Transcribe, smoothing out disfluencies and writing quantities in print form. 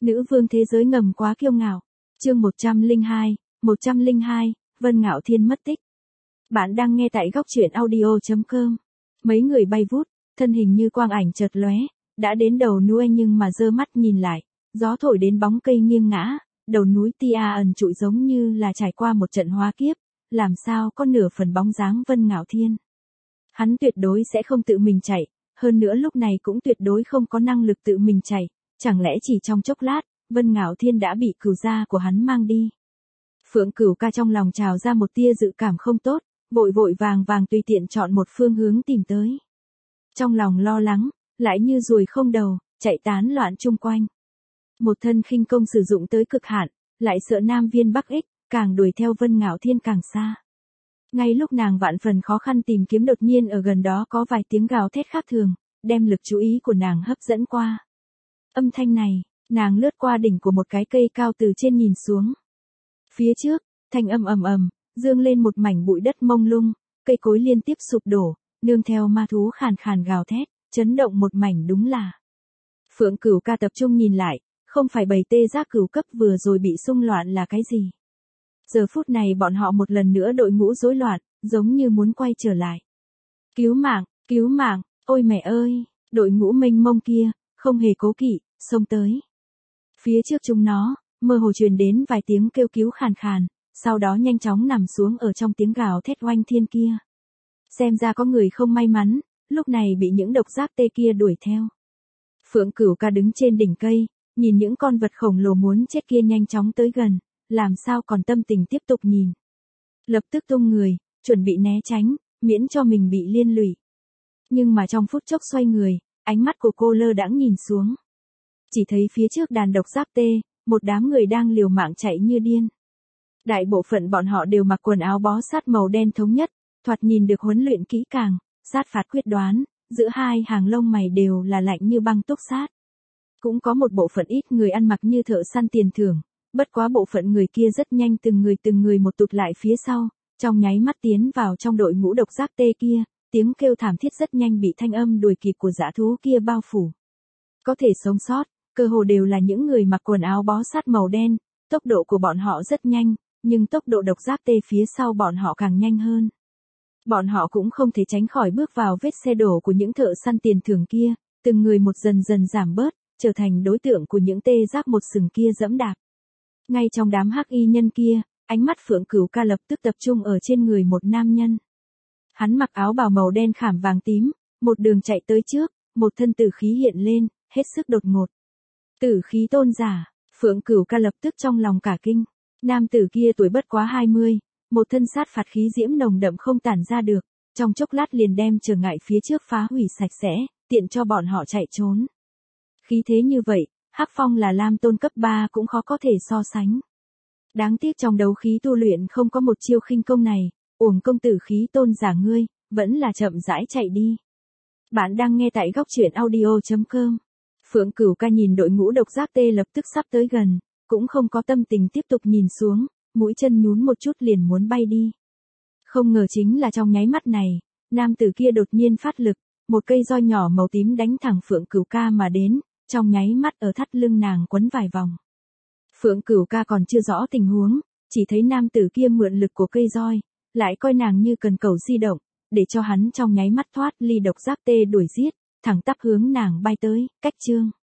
Nữ vương thế giới ngầm quá kiêu ngạo. Chương 102, Vân Ngạo Thiên mất tích. Bạn đang nghe tại góc truyện audio.com. Mấy người bay vút, thân hình như quang ảnh chợt lóe, đã đến đầu núi nhưng mà giơ mắt nhìn lại, gió thổi đến bóng cây nghiêng ngã, đầu núi tia ẩn trụi giống như là trải qua một trận hóa kiếp, làm sao có nửa phần bóng dáng Vân Ngạo Thiên. Hắn tuyệt đối sẽ không tự mình chạy, hơn nữa lúc này cũng tuyệt đối không có năng lực tự mình chạy, chẳng lẽ chỉ trong chốc lát, Vân Ngạo Thiên đã bị cửu gia của hắn mang đi. Phượng Cửu Ca trong lòng trào ra một tia dự cảm không tốt, vội vội vàng vàng tùy tiện chọn một phương hướng tìm tới. Trong lòng lo lắng, lại như ruồi không đầu, chạy tán loạn chung quanh. Một thân khinh công sử dụng tới cực hạn, lại sợ Nam Viên Bắc Ích, càng đuổi theo Vân Ngạo Thiên càng xa. Ngay lúc nàng vạn phần khó khăn tìm kiếm đột nhiên ở gần đó có vài tiếng gào thét khác thường, đem lực chú ý của nàng hấp dẫn qua. Âm thanh này, nàng lướt qua đỉnh của một cái cây cao từ trên nhìn xuống. Phía trước, thanh âm ầm ầm, dương lên một mảnh bụi đất mông lung, cây cối liên tiếp sụp đổ, nương theo ma thú khàn khàn gào thét, chấn động một mảnh đúng là. Phượng Cửu Ca tập trung nhìn lại, không phải bầy tê giác cửu cấp vừa rồi bị xung loạn là cái gì. Giờ phút này bọn họ một lần nữa đội ngũ rối loạn, giống như muốn quay trở lại. Cứu mạng, ôi mẹ ơi, đội ngũ mênh mông kia, không hề cố kỵ, xông tới. Phía trước chúng nó, mơ hồ truyền đến vài tiếng kêu cứu khàn khàn, sau đó nhanh chóng nằm xuống ở trong tiếng gào thét oanh thiên kia. Xem ra có người không may mắn, lúc này bị những độc giác tê kia đuổi theo. Phượng Cửu Ca đứng trên đỉnh cây, nhìn những con vật khổng lồ muốn chết kia nhanh chóng tới gần, làm sao còn tâm tình tiếp tục nhìn. Lập tức tung người, chuẩn bị né tránh, miễn cho mình bị liên lụy. Nhưng mà trong phút chốc xoay người, ánh mắt của cô lơ đãng nhìn xuống. Chỉ thấy phía trước đàn độc giác tê, một đám người đang liều mạng chạy như điên. Đại bộ phận bọn họ đều mặc quần áo bó sát màu đen thống nhất, thoạt nhìn được huấn luyện kỹ càng, sát phạt quyết đoán, giữa hai hàng lông mày đều là lạnh như băng túc sát. Cũng có một bộ phận ít người ăn mặc như thợ săn tiền thưởng, bất quá bộ phận người kia rất nhanh từng người một tụt lại phía sau, trong nháy mắt tiến vào trong đội ngũ độc giác tê kia, tiếng kêu thảm thiết rất nhanh bị thanh âm đuổi kịp của dã thú kia bao phủ. Có thể sống sót, cơ hồ đều là những người mặc quần áo bó sát màu đen, tốc độ của bọn họ rất nhanh, nhưng tốc độ độc giác tê phía sau bọn họ càng nhanh hơn. Bọn họ cũng không thể tránh khỏi bước vào vết xe đổ của những thợ săn tiền thưởng kia, từng người một dần dần giảm bớt, trở thành đối tượng của những tê giác một sừng kia dẫm đạp. Ngay trong đám hắc y nhân kia, ánh mắt Phượng Cửu Ca lập tức tập trung ở trên người một nam nhân. Hắn mặc áo bào màu đen khảm vàng tím, một đường chạy tới trước, một thân tử khí hiện lên, hết sức đột ngột. Tử khí tôn giả, Phượng Cửu Ca lập tức trong lòng cả kinh. Nam tử kia tuổi bất quá 20, một thân sát phạt khí diễm nồng đậm không tản ra được, trong chốc lát liền đem trở ngại phía trước phá hủy sạch sẽ, tiện cho bọn họ chạy trốn. Khí thế như vậy, Hắc Phong là Lam Tôn cấp 3 cũng khó có thể so sánh. Đáng tiếc trong đấu khí tu luyện không có một chiêu khinh công này, uổng công tử khí tôn giả ngươi, vẫn là chậm rãi chạy đi. Bạn đang nghe tại góc truyện audio.com. Phượng Cửu Ca nhìn đội ngũ độc giác tê lập tức sắp tới gần, cũng không có tâm tình tiếp tục nhìn xuống, mũi chân nhún một chút liền muốn bay đi. Không ngờ chính là trong nháy mắt này, nam tử kia đột nhiên phát lực, một cây roi nhỏ màu tím đánh thẳng Phượng Cửu Ca mà đến, trong nháy mắt ở thắt lưng nàng quấn vài vòng. Phượng Cửu Ca còn chưa rõ tình huống, chỉ thấy nam tử kia mượn lực của cây roi, lại coi nàng như cần cầu di động, để cho hắn trong nháy mắt thoát ly độc giác tê đuổi giết, thẳng tắp hướng nàng bay tới, cách chương.